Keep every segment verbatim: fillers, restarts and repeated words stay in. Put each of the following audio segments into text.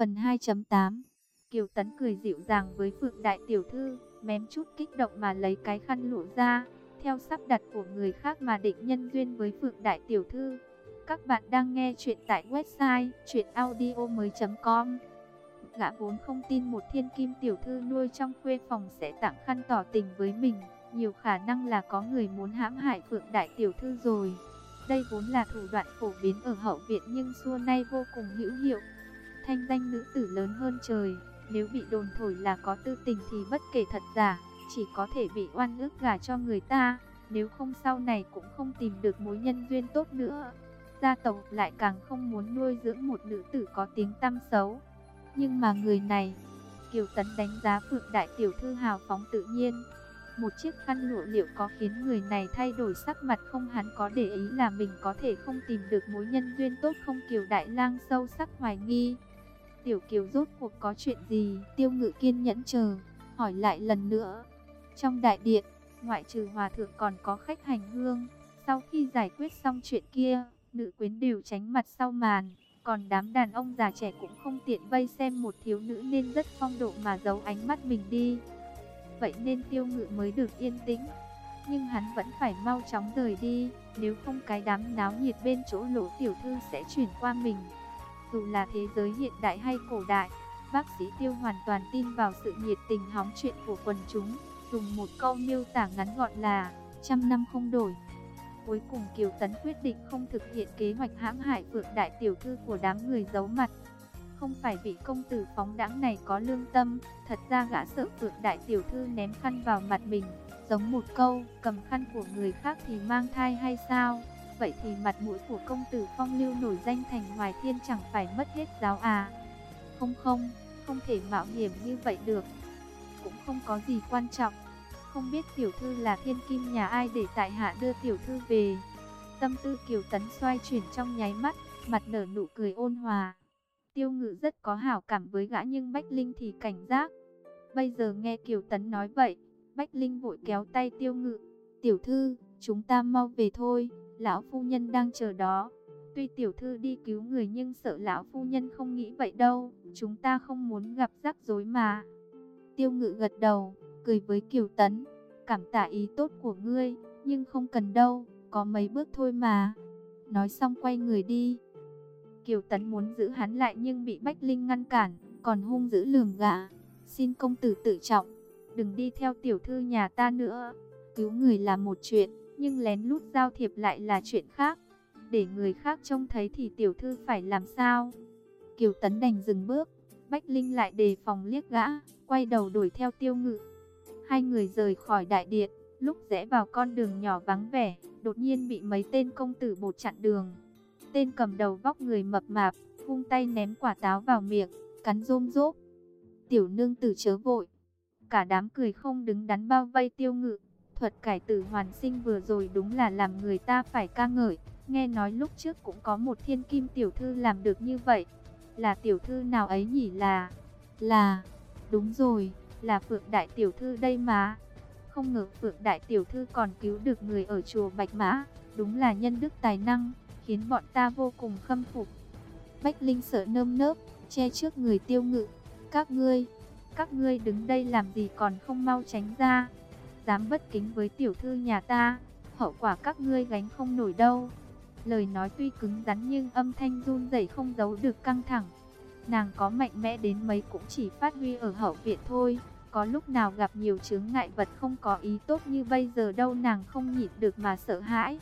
Phần hai chấm tám. Kiều Tấn cười dịu dàng với Phượng đại tiểu thư, mém chút kích động mà lấy cái khăn lụa ra, theo sắp đặt của người khác mà định nhân duyên với Phượng đại tiểu thư. Các bạn đang nghe chuyện tại website truyện audio mới chấm com. Gã vốn không tin một thiên kim tiểu thư nuôi trong khuê phòng sẽ tặng khăn tỏ tình với mình, nhiều khả năng là có người muốn hãm hại Phượng đại tiểu thư rồi. Đây vốn là thủ đoạn phổ biến ở hậu viện nhưng xưa nay vô cùng hữu hiệu. Thanh danh nữ tử lớn hơn trời, nếu bị đồn thổi là có tư tình thì bất kể thật giả, chỉ có thể bị oan ức gả cho người ta, nếu không sau này cũng không tìm được mối nhân duyên tốt nữa. Gia tộc lại càng không muốn nuôi dưỡng một nữ tử có tiếng tăm xấu. Nhưng mà người này, Kiều Tấn đánh giá Phượng đại tiểu thư hào phóng tự nhiên. Một chiếc khăn lụa liệu có khiến người này thay đổi sắc mặt không? Hắn có để ý là mình có thể không tìm được mối nhân duyên tốt không? Kiều đại lang sâu sắc hoài nghi. Tiểu Kiều rốt cuộc có chuyện gì? Tiêu Ngự kiên nhẫn chờ, hỏi lại lần nữa. Trong đại điện, ngoại trừ hòa thượng còn có khách hành hương. Sau khi giải quyết xong chuyện kia, nữ quyến đều tránh mặt sau màn. Còn đám đàn ông già trẻ cũng không tiện vây xem một thiếu nữ nên rất phong độ mà giấu ánh mắt mình đi. Vậy nên Tiêu Ngự mới được yên tĩnh. Nhưng hắn vẫn phải mau chóng rời đi, nếu không cái đám náo nhiệt bên chỗ Lỗ tiểu thư sẽ chuyển qua mình. Dù là thế giới hiện đại hay cổ đại, bác sĩ Tiêu hoàn toàn tin vào sự nhiệt tình hóng chuyện của quần chúng, dùng một câu miêu tả ngắn gọn là trăm năm không đổi. Cuối cùng Kiều Tấn quyết định không thực hiện kế hoạch hãm hại Phượng đại tiểu thư của đám người giấu mặt. Không phải vị công tử phóng đãng này có lương tâm, thật ra gã sợ Phượng đại tiểu thư ném khăn vào mặt mình, giống một câu cầm khăn của người khác thì mang thai hay sao? Vậy thì mặt mũi của công tử phong lưu nổi danh thành Hoài Thiên chẳng phải mất hết giáo à? Không không, không thể mạo hiểm như vậy được. Cũng không có gì quan trọng. Không biết tiểu thư là thiên kim nhà ai để tại hạ đưa tiểu thư về. Tâm tư Kiều Tấn xoay chuyển trong nháy mắt, mặt nở nụ cười ôn hòa. Tiêu Ngự rất có hảo cảm với gã nhưng Bách Linh thì cảnh giác. Bây giờ nghe Kiều Tấn nói vậy, Bách Linh vội kéo tay Tiêu Ngự. Tiểu thư, chúng ta mau về thôi, lão phu nhân đang chờ đó. Tuy tiểu thư đi cứu người nhưng sợ lão phu nhân không nghĩ vậy đâu, chúng ta không muốn gặp rắc rối mà. Tiêu Ngự gật đầu, cười với Kiều Tấn. Cảm tạ ý tốt của ngươi, nhưng không cần đâu, có mấy bước thôi mà. Nói xong quay người đi. Kiều Tấn muốn giữ hắn lại nhưng bị Bách Linh ngăn cản, còn hung dữ lườm gã. Xin công tử tự trọng, đừng đi theo tiểu thư nhà ta nữa. Cứu người là một chuyện, nhưng lén lút giao thiệp lại là chuyện khác. Để người khác trông thấy thì tiểu thư phải làm sao? Kiều Tấn đành dừng bước. Bách Linh lại đề phòng liếc gã, quay đầu đuổi theo Tiêu Ngự. Hai người rời khỏi đại điện, lúc rẽ vào con đường nhỏ vắng vẻ, đột nhiên bị mấy tên công tử bột chặn đường. Tên cầm đầu vóc người mập mạp, vung tay ném quả táo vào miệng, cắn rôm rốp. Tiểu nương tử chớ vội. Cả đám cười không đứng đắn bao vây Tiêu Ngự. Thuật cải tử hoàn sinh vừa rồi đúng là làm người ta phải ca ngợi. Nghe nói lúc trước cũng có một thiên kim tiểu thư làm được như vậy. Là tiểu thư nào ấy nhỉ? Là... Là... Đúng rồi, là Phượng đại tiểu thư đây mà. Không ngờ Phượng đại tiểu thư còn cứu được người ở chùa Bạch Mã. Đúng là nhân đức tài năng, khiến bọn ta vô cùng khâm phục. Bách Linh sợ nơm nớp, che trước người Tiêu Ngự. Các ngươi, các ngươi đứng đây làm gì còn không mau tránh ra. Dám bất kính với tiểu thư nhà ta, hậu quả các ngươi gánh không nổi đâu. Lời nói tuy cứng rắn nhưng âm thanh run rẩy không giấu được căng thẳng. Nàng có mạnh mẽ đến mấy cũng chỉ phát huy ở hậu viện thôi. Có lúc nào gặp nhiều chướng ngại vật không có ý tốt như bây giờ đâu, nàng không nhịn được mà sợ hãi.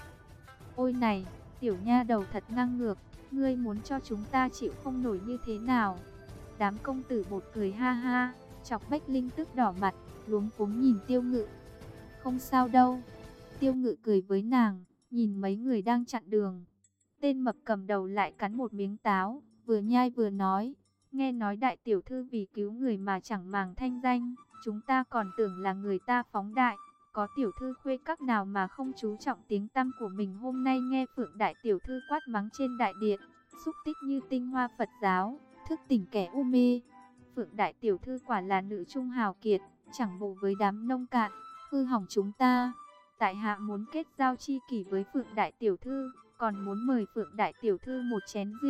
Ôi này, tiểu nha đầu thật ngang ngược, ngươi muốn cho chúng ta chịu không nổi như thế nào? Đám công tử bột cười ha ha, chọc Bách Linh tức đỏ mặt, luống cuống nhìn Tiêu Ngự. Không sao đâu. Tiêu Ngự cười với nàng, nhìn mấy người đang chặn đường. Tên mập cầm đầu lại cắn một miếng táo, vừa nhai vừa nói. Nghe nói đại tiểu thư vì cứu người mà chẳng màng thanh danh, chúng ta còn tưởng là người ta phóng đại. Có tiểu thư khuê các nào mà không chú trọng tiếng tăm của mình. Hôm nay nghe Phượng đại tiểu thư quát mắng trên đại điện, xúc tích như tinh hoa Phật giáo, thức tỉnh kẻ u mê. Phượng đại tiểu thư quả là nữ trung hào kiệt, chẳng bù với đám nông cạn, hư hỏng chúng ta. Tại hạ muốn kết giao chi kỷ với Phượng đại tiểu thư, còn muốn mời Phượng đại tiểu thư một chén rượu.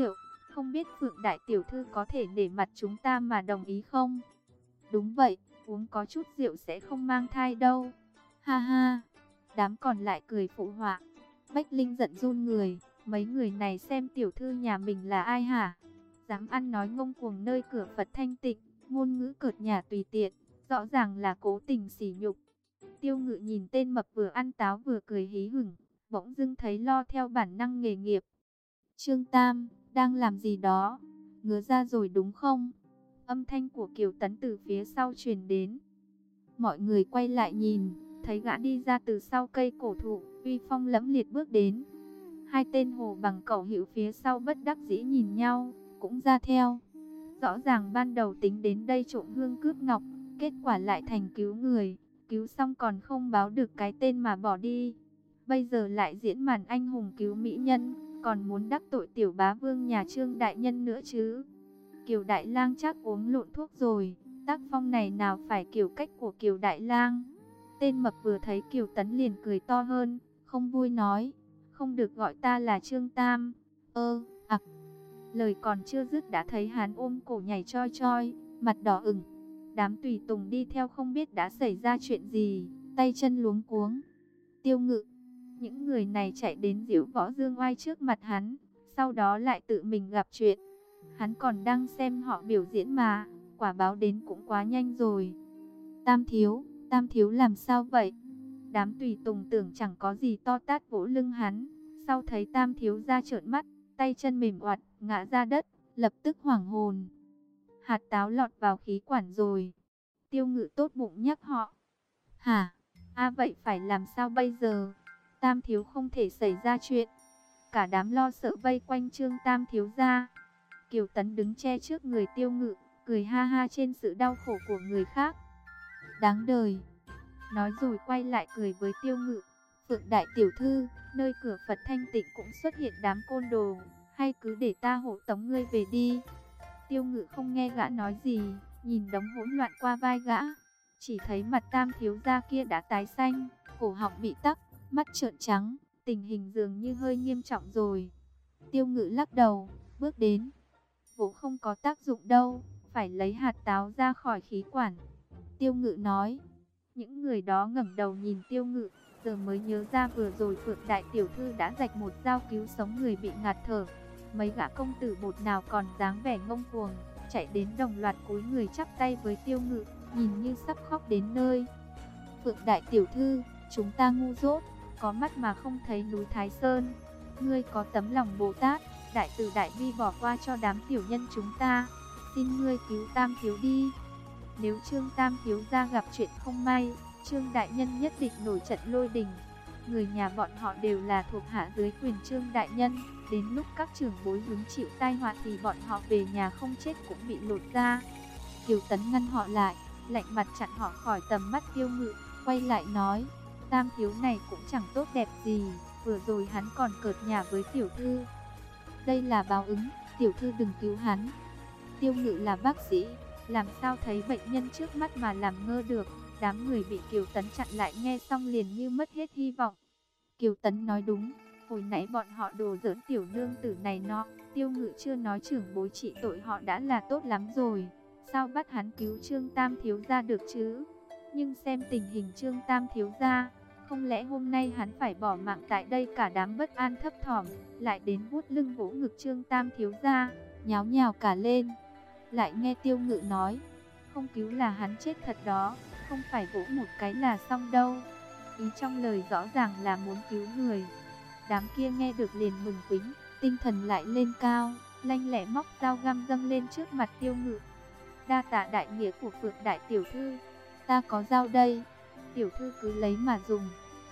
Không biết Phượng đại tiểu thư có thể để mặt chúng ta mà đồng ý không? Đúng vậy, uống có chút rượu sẽ không mang thai đâu. Ha ha, đám còn lại cười phụ họa. Bách Linh giận run người, mấy người này xem tiểu thư nhà mình là ai hả? Dám ăn nói ngông cuồng nơi cửa Phật thanh tịnh, ngôn ngữ cợt nhả tùy tiện, rõ ràng là cố tình sỉ nhục. Tiêu Ngự nhìn tên mập vừa ăn táo vừa cười hí hửng, bỗng dưng thấy lo theo bản năng nghề nghiệp. Trương Tam, đang làm gì đó? Ngứa ra rồi đúng không? Âm thanh của Kiều Tấn từ phía sau truyền đến. Mọi người quay lại nhìn, thấy gã đi ra từ sau cây cổ thụ, uy phong lẫm liệt bước đến. Hai tên hồ bằng cẩu hữu phía sau bất đắc dĩ nhìn nhau, cũng ra theo. Rõ ràng ban đầu tính đến đây trộm hương cướp ngọc, kết quả lại thành cứu người, cứu xong còn không báo được cái tên mà bỏ đi. Bây giờ lại diễn màn anh hùng cứu mỹ nhân, còn muốn đắc tội tiểu bá vương nhà Trương đại nhân nữa chứ. Kiều Đại Lang chắc uống lộn thuốc rồi, tác phong này nào phải kiểu cách của Kiều Đại Lang. Tên mập vừa thấy Kiều Tấn liền cười to hơn, không vui nói, không được gọi ta là Trương Tam. Ơ, ặc. Lời còn chưa dứt đã thấy hắn ôm cổ nhảy choi choi, mặt đỏ ửng. Đám tùy tùng đi theo không biết đã xảy ra chuyện gì, tay chân luống cuống. Tiêu Ngự, những người này chạy đến giễu võ dương oai trước mặt hắn, sau đó lại tự mình gặp chuyện. Hắn còn đang xem họ biểu diễn mà, quả báo đến cũng quá nhanh rồi. Tam thiếu, Tam thiếu làm sao vậy? Đám tùy tùng tưởng chẳng có gì to tát vỗ lưng hắn, sau thấy Tam thiếu ra trợn mắt, tay chân mềm oặt, ngã ra đất, lập tức hoảng hồn. Hạt táo lọt vào khí quản rồi. Tiêu Ngự tốt bụng nhắc họ. Hả? À vậy phải làm sao bây giờ? Tam thiếu không thể xảy ra chuyện. Cả đám lo sợ vây quanh Trương Tam thiếu ra. Kiều Tấn đứng che trước người Tiêu Ngự, cười ha ha trên sự đau khổ của người khác. Đáng đời. Nói rồi quay lại cười với Tiêu Ngự. Phượng đại tiểu thư, nơi cửa Phật thanh tịnh cũng xuất hiện đám côn đồ, hay cứ để ta hộ tống ngươi về đi. Tiêu Ngự không nghe gã nói gì, nhìn đống hỗn loạn qua vai gã. Chỉ thấy mặt Tam thiếu gia kia đã tái xanh, cổ họng bị tắc, mắt trợn trắng, tình hình dường như hơi nghiêm trọng rồi. Tiêu Ngự lắc đầu, bước đến. Vỗ không có tác dụng đâu, phải lấy hạt táo ra khỏi khí quản. Tiêu Ngự nói. Những người đó ngẩng đầu nhìn Tiêu Ngự, giờ mới nhớ ra vừa rồi Phượng đại tiểu thư đã rạch một dao cứu sống người bị ngạt thở. Mấy gã công tử bột nào còn dáng vẻ ngông cuồng, chạy đến đồng loạt cúi người chắp tay với Tiêu Ngự, nhìn như sắp khóc đến nơi. Phượng đại tiểu thư, chúng ta ngu dốt, có mắt mà không thấy núi Thái Sơn. Ngươi có tấm lòng Bồ Tát, đại từ đại bi bỏ qua cho đám tiểu nhân chúng ta. Xin ngươi cứu Tam thiếu đi. Nếu Trương Tam thiếu gia gặp chuyện không may, Trương đại nhân nhất định nổi trận lôi đình. Người nhà bọn họ đều là thuộc hạ dưới quyền Trương đại nhân. Đến lúc các trưởng bối hứng chịu tai họa thì bọn họ về nhà không chết cũng bị lột da. Kiều Tấn ngăn họ lại, lạnh mặt chặn họ khỏi tầm mắt Tiêu Ngự, quay lại nói, Tam thiếu này cũng chẳng tốt đẹp gì, vừa rồi hắn còn cợt nhả với tiểu thư. Đây là báo ứng, tiểu thư đừng cứu hắn. Tiêu Ngự là bác sĩ, làm sao thấy bệnh nhân trước mắt mà làm ngơ được. Đám người bị Kiều Tấn chặn lại nghe xong liền như mất hết hy vọng. Kiều Tấn nói đúng, hồi nãy bọn họ đùa giỡn tiểu nương tử này nọ, Tiêu Ngự chưa nói trưởng bối trị tội họ đã là tốt lắm rồi. Sao bắt hắn cứu Trương Tam thiếu gia được chứ? Nhưng xem tình hình Trương Tam thiếu gia, không lẽ hôm nay hắn phải bỏ mạng tại đây? Cả đám bất an thấp thỏm, lại đến vuốt lưng vỗ ngực Trương Tam thiếu gia, nháo nhào cả lên. Lại nghe Tiêu Ngự nói, không cứu là hắn chết thật đó, không phải vỗ một cái là xong đâu. Ý trong lời rõ ràng là muốn cứu người. Đám kia nghe được liền mừng quính, tinh thần lại lên cao, lanh lẹ móc dao găm dâng lên trước mặt Tiêu Ngự. Đa tạ đại nghĩa của Phượng đại tiểu thư, ta có dao đây, tiểu thư cứ lấy mà dùng.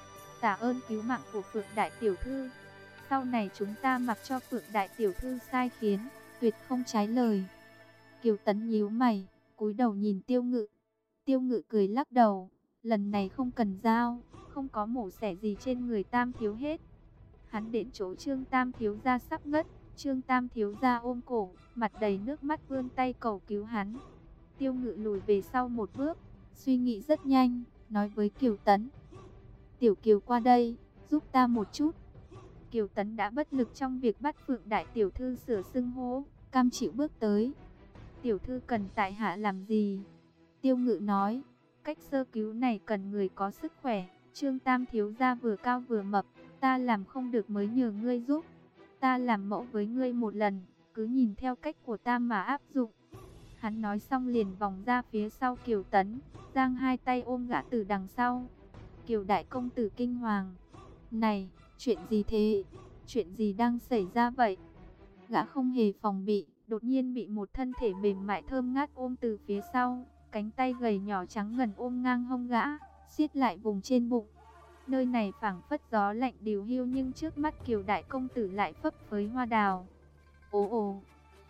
Tạ ơn cứu mạng của Phượng đại tiểu thư, sau này chúng ta mặc cho Phượng đại tiểu thư sai khiến, tuyệt không trái lời. Kiều Tấn nhíu mày, cúi đầu nhìn Tiêu Ngự. Tiêu Ngự cười lắc đầu, lần này không cần dao, không có mổ xẻ gì trên người Tam thiếu hết. Hắn đến chỗ Trương Tam thiếu gia sắp ngất, Trương Tam thiếu gia ôm cổ, mặt đầy nước mắt vươn tay cầu cứu hắn. Tiêu Ngự lùi về sau một bước, suy nghĩ rất nhanh, nói với Kiều Tấn, tiểu Kiều qua đây, giúp ta một chút. Kiều Tấn đã bất lực trong việc bắt Phượng đại tiểu thư sửa xưng hô, cam chịu bước tới. Tiểu thư cần tại hạ làm gì? Tiêu Ngự nói, cách sơ cứu này cần người có sức khỏe. Trương Tam thiếu gia vừa cao vừa mập, ta làm không được mới nhờ ngươi giúp. Ta làm mẫu với ngươi một lần, cứ nhìn theo cách của ta mà áp dụng. Hắn nói xong liền vòng ra phía sau Kiều Tấn, giang hai tay ôm gã từ đằng sau. Kiều đại công tử kinh hoàng. Này, chuyện gì thế? Chuyện gì đang xảy ra vậy? Gã không hề phòng bị, đột nhiên bị một thân thể mềm mại thơm ngát ôm từ phía sau. Cánh tay gầy nhỏ trắng ngần ôm ngang hông gã, siết lại vùng trên bụng. Nơi này phảng phất gió lạnh điều hiu, nhưng trước mắt Kiều đại công tử lại phấp phới hoa đào. Ồ ồ,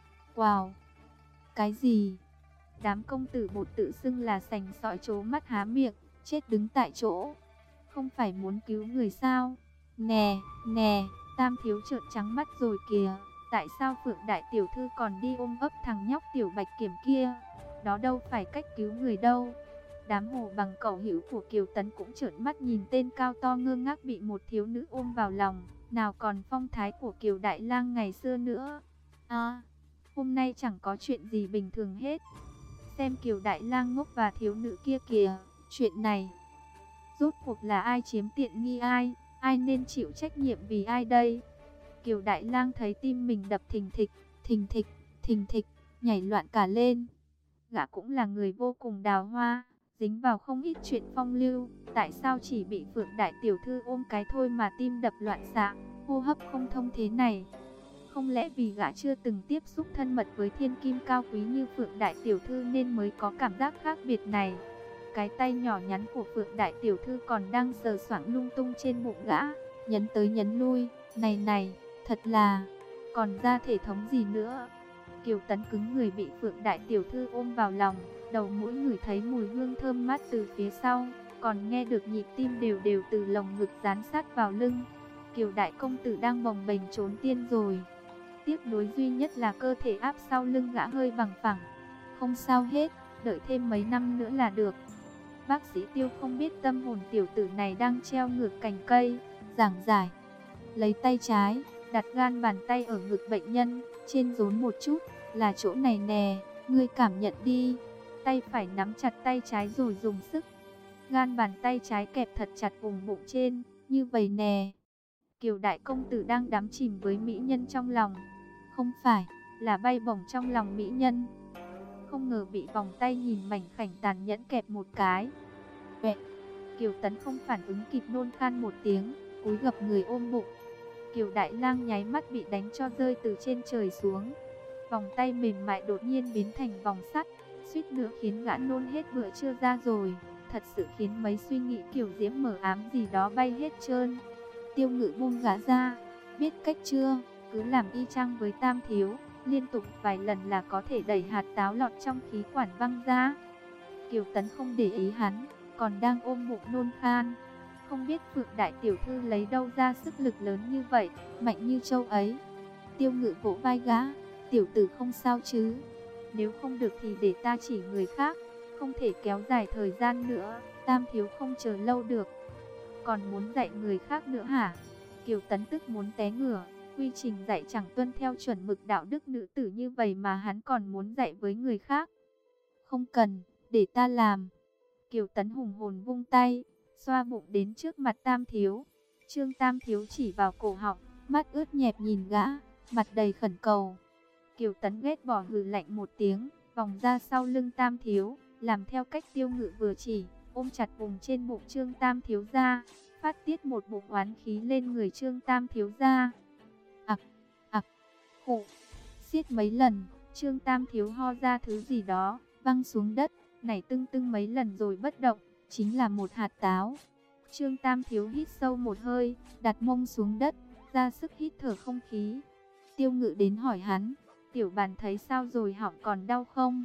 wow, cái gì? Đám công tử bột tự xưng là sành sỏi trố mắt há miệng, chết đứng tại chỗ. Không phải muốn cứu người sao? Nè, nè, Tam thiếu trợn trắng mắt rồi kìa. Tại sao Phượng đại tiểu thư còn đi ôm ấp thằng nhóc Tiểu Bạch Kiểm kia? Đó đâu phải cách cứu người đâu. Đám hồ bằng cẩu hữu của Kiều Tấn cũng trợn mắt nhìn tên cao to ngơ ngác bị một thiếu nữ ôm vào lòng. Nào còn phong thái của Kiều Đại Lang ngày xưa nữa. À, hôm nay chẳng có chuyện gì bình thường hết. Xem Kiều Đại Lang ngốc và thiếu nữ kia kìa. Chuyện này, rốt cuộc là ai chiếm tiện nghi ai? Ai nên chịu trách nhiệm vì ai đây? Kiều Đại Lang thấy tim mình đập thình thịch, thình thịch, thình thịch, nhảy loạn cả lên. Gã cũng là người vô cùng đào hoa, dính vào không ít chuyện phong lưu. Tại sao chỉ bị Phượng đại tiểu thư ôm cái thôi mà tim đập loạn xạ, hô hấp không thông thế này? Không lẽ vì gã chưa từng tiếp xúc thân mật với thiên kim cao quý như Phượng đại tiểu thư nên mới có cảm giác khác biệt này? Cái tay nhỏ nhắn của Phượng đại tiểu thư còn đang sờ soạng lung tung trên bụng gã, nhấn tới nhấn lui. Này này, thật là, còn ra thể thống gì nữa? Kiều Tấn cứng người bị Phượng đại tiểu thư ôm vào lòng, đầu mũi ngửi thấy mùi hương thơm mát từ phía sau, còn nghe được nhịp tim đều đều từ lồng ngực dán sát vào lưng. Kiều đại công tử đang bồng bềnh trốn tiên rồi. Tiếc nuối duy nhất là cơ thể áp sau lưng gã hơi bằng phẳng. Không sao hết, đợi thêm mấy năm nữa là được. Bác sĩ Tiêu không biết tâm hồn tiểu tử này đang treo ngược cành cây, giảng giải. Lấy tay trái, đặt gan bàn tay ở ngực bệnh nhân, trên rốn một chút, là chỗ này nè, ngươi cảm nhận đi. Tay phải nắm chặt tay trái rồi dùng sức. Gan bàn tay trái kẹp thật chặt vùng bụng trên, như vậy nè. Kiều đại công tử đang đắm chìm với mỹ nhân trong lòng. Không phải, là bay bổng trong lòng mỹ nhân. Không ngờ bị vòng tay nhìn mảnh khảnh tàn nhẫn kẹp một cái. Vậy, Kiều Tấn không phản ứng kịp nôn khan một tiếng, cúi gập người ôm bụng. Kiều Đại Lang nháy mắt bị đánh cho rơi từ trên trời xuống. Vòng tay mềm mại đột nhiên biến thành vòng sắt, suýt nữa khiến gã nôn hết bữa trưa ra rồi. Thật sự khiến mấy suy nghĩ kiểu diễm mờ ám gì đó bay hết trơn. Tiêu Ngự buông gã ra, biết cách chưa, cứ làm y chang với Tam thiếu, liên tục vài lần là có thể đẩy hạt táo lọt trong khí quản văng ra. Kiều Tấn không để ý hắn, còn đang ôm bụng nôn khan. Không biết Phượng đại tiểu thư lấy đâu ra sức lực lớn như vậy, mạnh như châu ấy. Tiêu Ngự vỗ vai gã, tiểu tử không sao chứ? Nếu không được thì để ta chỉ người khác, không thể kéo dài thời gian nữa, Tam thiếu không chờ lâu được. Còn muốn dạy người khác nữa hả? Kiều Tấn tức muốn té ngửa, quy trình dạy chẳng tuân theo chuẩn mực đạo đức nữ tử như vậy mà hắn còn muốn dạy với người khác. Không cần, để ta làm. Kiều Tấn hùng hồn vung tay, xoa bụng đến trước mặt Tam thiếu. Trương Tam thiếu chỉ vào cổ họng, mắt ướt nhẹp nhìn gã, mặt đầy khẩn cầu. Kiều Tấn ghét bỏ hừ lạnh một tiếng, vòng ra sau lưng Tam thiếu, làm theo cách Tiêu Ngự vừa chỉ, ôm chặt vùng trên bụng Trương Tam thiếu ra, phát tiết một bụng oán khí lên người Trương Tam thiếu ra. Ặc, ặc, khụ, xiết mấy lần, Trương Tam thiếu ho ra thứ gì đó, văng xuống đất, nảy tưng tưng mấy lần rồi bất động, chính là một hạt táo. Trương Tam thiếu hít sâu một hơi, đặt mông xuống đất, ra sức hít thở không khí. Tiêu Ngự đến hỏi hắn, tiểu bàn thấy sao rồi, họng còn đau không?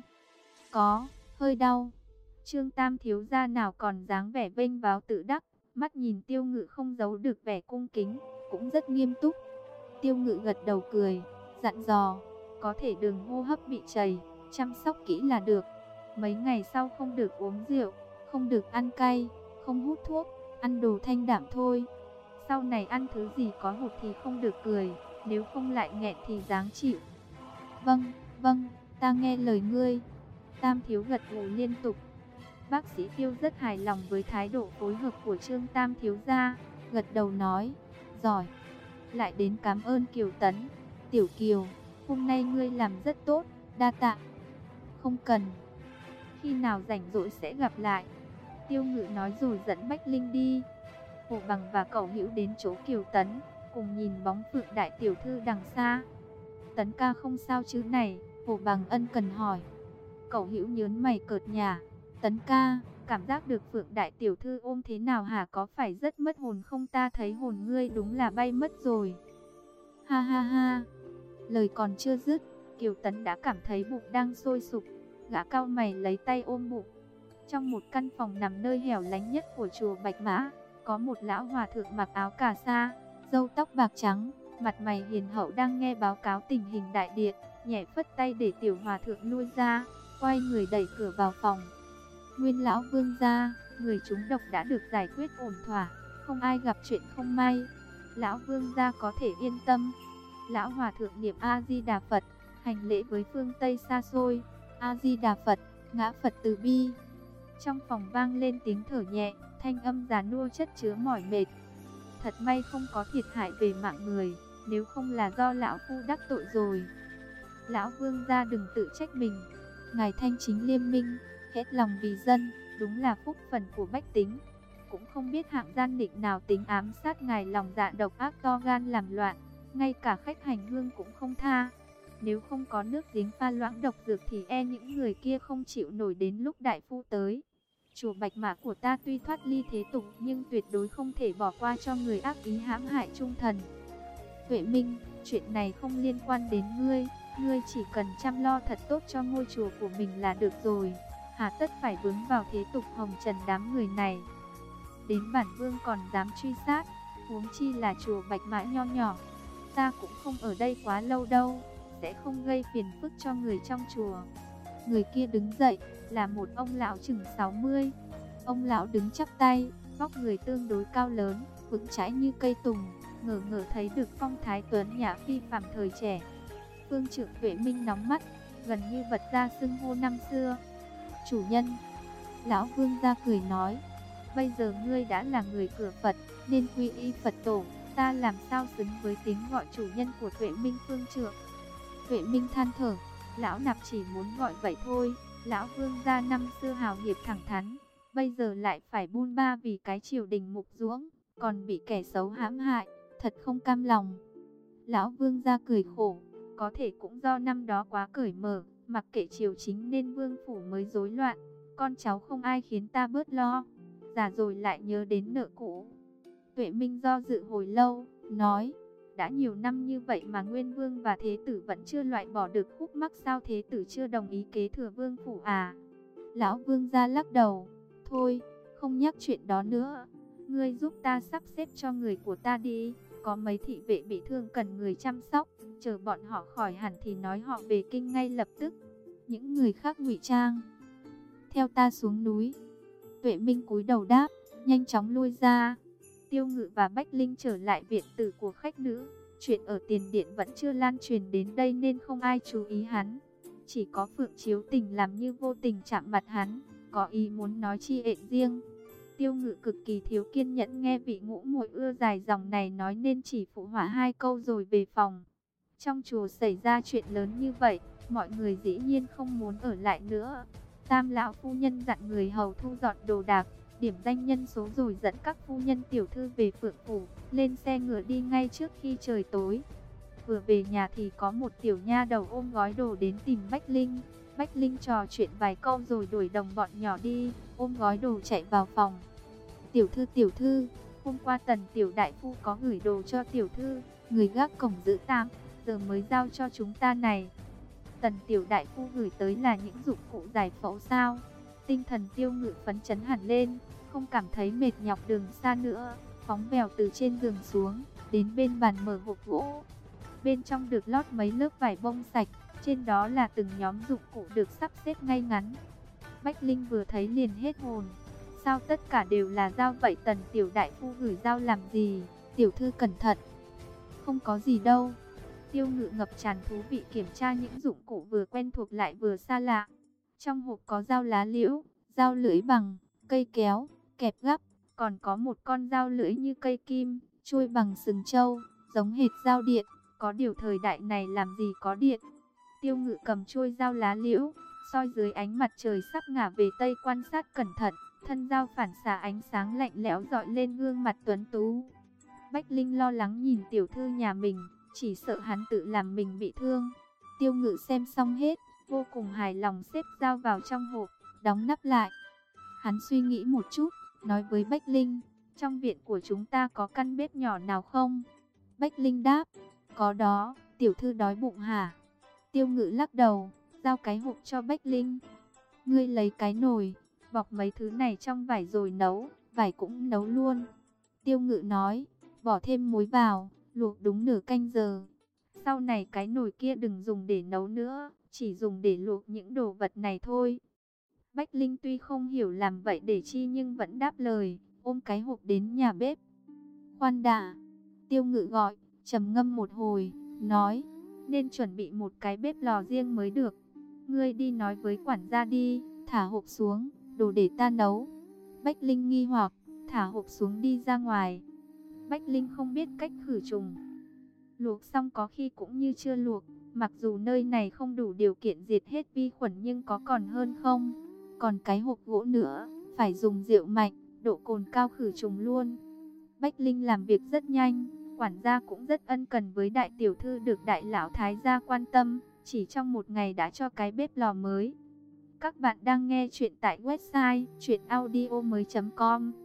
Có, hơi đau. Trương Tam thiếu gia nào còn dáng vẻ vênh váo tự đắc, mắt nhìn Tiêu Ngự không giấu được vẻ cung kính, cũng rất nghiêm túc. Tiêu Ngự gật đầu cười, dặn dò, có thể đường hô hấp bị trầy, chăm sóc kỹ là được. Mấy ngày sau không được uống rượu, không được ăn cay, không hút thuốc, ăn đồ thanh đạm thôi. Sau này ăn thứ gì có hột thì không được cười, nếu không lại nghẹn thì ráng chịu. Vâng, vâng, ta nghe lời ngươi. Tam thiếu gật gù liên tục. Bác sĩ Tiêu rất hài lòng với thái độ phối hợp của Trương Tam thiếu gia, gật đầu nói, giỏi. Lại đến cảm ơn Kiều Tấn. Tiểu Kiều, hôm nay ngươi làm rất tốt, đa tạ. Không cần. Khi nào rảnh rỗi sẽ gặp lại. Tiêu Ngự nói rồi dẫn Bách Linh đi. Hồ Bằng và Cẩu Hữu đến chỗ Kiều Tấn, cùng nhìn bóng Phượng đại tiểu thư đằng xa. Tấn ca không sao chứ này? Hồ Bằng ân cần hỏi. Cẩu Hữu nhớn mày cợt nhả. Tấn ca, cảm giác được Phượng đại tiểu thư ôm thế nào hả, có phải rất mất hồn không? Ta thấy hồn ngươi đúng là bay mất rồi. Ha ha ha. Lời còn chưa dứt, Kiều Tấn đã cảm thấy bụng đang sôi sục. Gã cau mày lấy tay ôm bụng. Trong một căn phòng nằm nơi hẻo lánh nhất của chùa Bạch Mã, có một lão hòa thượng mặc áo cà sa, râu tóc bạc trắng, mặt mày hiền hậu đang nghe báo cáo tình hình đại điện, nhẹ phất tay để tiểu hòa thượng lui ra, quay người đẩy cửa vào phòng. Nguyên lão vương gia, người trúng độc đã được giải quyết ổn thỏa, không ai gặp chuyện không may. Lão vương gia có thể yên tâm. Lão hòa thượng niệm A Di Đà Phật, hành lễ với phương Tây xa xôi. A Di Đà Phật, ngã Phật từ bi. Trong phòng vang lên tiếng thở nhẹ, thanh âm già nua chất chứa mỏi mệt. Thật may không có thiệt hại về mạng người, nếu không là do lão phu đắc tội rồi. Lão vương gia đừng tự trách mình. Ngài thanh chính liêm minh, hết lòng vì dân, đúng là phúc phần của bách tính. Cũng không biết hạng gian định nào tính ám sát ngài, lòng dạ độc ác to gan làm loạn, ngay cả khách hành hương cũng không tha. Nếu không có nước giếng pha loãng độc dược thì e những người kia không chịu nổi đến lúc đại phu tới. Chùa Bạch Mã của ta tuy thoát ly thế tục nhưng tuyệt đối không thể bỏ qua cho người ác ý hãm hại trung thần. Tuệ Minh, chuyện này không liên quan đến ngươi, ngươi chỉ cần chăm lo thật tốt cho ngôi chùa của mình là được rồi. Hà tất phải vướng vào thế tục hồng trần đám người này. Đến bản vương còn dám truy sát, huống chi là chùa Bạch Mã nho nhỏ. Ta cũng không ở đây quá lâu đâu, sẽ không gây phiền phức cho người trong chùa. Người kia đứng dậy, là một ông lão chừng sáu mươi. Ông lão đứng chắp tay, vóc người tương đối cao lớn, vững chãi như cây tùng, ngờ ngờ thấy được phong thái tuấn nhã phi phàm thời trẻ. Phương trưởng Tuệ Minh nóng mắt, gần như bật ra xưng hô năm xưa. Chủ nhân. Lão vương gia cười nói, bây giờ ngươi đã là người cửa Phật, nên quy y Phật tổ, ta làm sao xứng với tiếng gọi chủ nhân của Tuệ Minh phương trưởng. Tuệ Minh than thở, lão nạp chỉ muốn gọi vậy thôi. Lão vương gia năm xưa hào hiệp thẳng thắn, bây giờ lại phải buôn ba vì cái triều đình mục ruỗng, còn bị kẻ xấu hãm hại, thật không cam lòng. Lão vương gia cười khổ, có thể cũng do năm đó quá cởi mở, mặc kệ triều chính nên vương phủ mới rối loạn, con cháu không ai khiến ta bớt lo, già rồi lại nhớ đến nợ cũ. Tuệ Minh do dự hồi lâu, nói, đã nhiều năm như vậy mà Nguyên Vương và Thế Tử vẫn chưa loại bỏ được khúc mắc, sao Thế Tử chưa đồng ý kế thừa vương phủ à? Lão vương gia lắc đầu, thôi, không nhắc chuyện đó nữa. Ngươi giúp ta sắp xếp cho người của ta đi, có mấy thị vệ bị thương cần người chăm sóc, chờ bọn họ khỏi hẳn thì nói họ về kinh ngay lập tức. Những người khác ngụy trang, theo ta xuống núi. Tuệ Minh cúi đầu đáp, nhanh chóng lui ra. Tiêu Ngự và Bách Linh trở lại viện tử của khách nữ. Chuyện ở tiền điện vẫn chưa lan truyền đến đây nên không ai chú ý hắn. Chỉ có Phượng Chiếu Tình làm như vô tình chạm mặt hắn, có ý muốn nói chi ện riêng. Tiêu Ngự cực kỳ thiếu kiên nhẫn nghe vị ngũ muội ưa dài dòng này nói nên chỉ phụ họa hai câu rồi về phòng. Trong chùa xảy ra chuyện lớn như vậy, mọi người dĩ nhiên không muốn ở lại nữa. Tam lão phu nhân dặn người hầu thu dọn đồ đạc, điểm danh nhân số rồi dẫn các phu nhân tiểu thư về Phượng phủ, lên xe ngựa đi ngay trước khi trời tối. Vừa về nhà thì có một tiểu nha đầu ôm gói đồ đến tìm Bách Linh. Bách Linh trò chuyện vài câu rồi đuổi đồng bọn nhỏ đi, ôm gói đồ chạy vào phòng. Tiểu thư tiểu thư, hôm qua Tần tiểu đại phu có gửi đồ cho tiểu thư, người gác cổng giữ tạm, giờ mới giao cho chúng ta này. Tần tiểu đại phu gửi tới là những dụng cụ giải phẫu sao? Tinh thần Tiêu Ngự phấn chấn hẳn lên, không cảm thấy mệt nhọc đường xa nữa, phóng vèo từ trên giường xuống, đến bên bàn mở hộp gỗ. Bên trong được lót mấy lớp vải bông sạch, trên đó là từng nhóm dụng cụ được sắp xếp ngay ngắn. Bách Linh vừa thấy liền hết hồn. Sao tất cả đều là dao vậy? Tần tiểu đại phu gửi dao làm gì? Tiểu thư cẩn thận. Không có gì đâu. Tiêu Ngự ngập tràn thú vị kiểm tra những dụng cụ vừa quen thuộc lại vừa xa lạ. Trong hộp có dao lá liễu, dao lưỡi bằng, cây kéo, kẹp gắp, còn có một con dao lưỡi như cây kim, chuôi bằng sừng trâu, giống hệt dao điện. Có điều thời đại này làm gì có điện. Tiêu Ngự cầm chuôi dao lá liễu, soi dưới ánh mặt trời sắp ngả về tây quan sát cẩn thận, thân dao phản xạ ánh sáng lạnh lẽo rọi lên gương mặt tuấn tú. Bách Linh lo lắng nhìn tiểu thư nhà mình, chỉ sợ hắn tự làm mình bị thương. Tiêu Ngự xem xong hết, vô cùng hài lòng xếp dao vào trong hộp, đóng nắp lại. Hắn suy nghĩ một chút, nói với Bách Linh, trong viện của chúng ta có căn bếp nhỏ nào không? Bách Linh đáp, có đó, tiểu thư đói bụng hả? Tiêu Ngự lắc đầu, giao cái hộp cho Bách Linh. Ngươi lấy cái nồi, bọc mấy thứ này trong vải rồi nấu, vải cũng nấu luôn. Tiêu Ngự nói, bỏ thêm muối vào, luộc đúng nửa canh giờ. Sau này cái nồi kia đừng dùng để nấu nữa, chỉ dùng để luộc những đồ vật này thôi. Bách Linh tuy không hiểu làm vậy để chi nhưng vẫn đáp lời, ôm cái hộp đến nhà bếp. Khoan đã, Tiêu Ngự gọi, trầm ngâm một hồi, nói, nên chuẩn bị một cái bếp lò riêng mới được. Ngươi đi nói với quản gia đi, thả hộp xuống, đồ để ta nấu. Bách Linh nghi hoặc, thả hộp xuống đi ra ngoài. Bách Linh không biết cách khử trùng. Luộc xong có khi cũng như chưa luộc, mặc dù nơi này không đủ điều kiện diệt hết vi khuẩn nhưng có còn hơn không. Còn cái hộp gỗ nữa, phải dùng rượu mạnh, độ cồn cao khử trùng luôn. Bách Linh làm việc rất nhanh, quản gia cũng rất ân cần với đại tiểu thư được đại lão thái gia quan tâm, chỉ trong một ngày đã cho cái bếp lò mới. Các bạn đang nghe chuyện tại website truyện audio mới chấm com.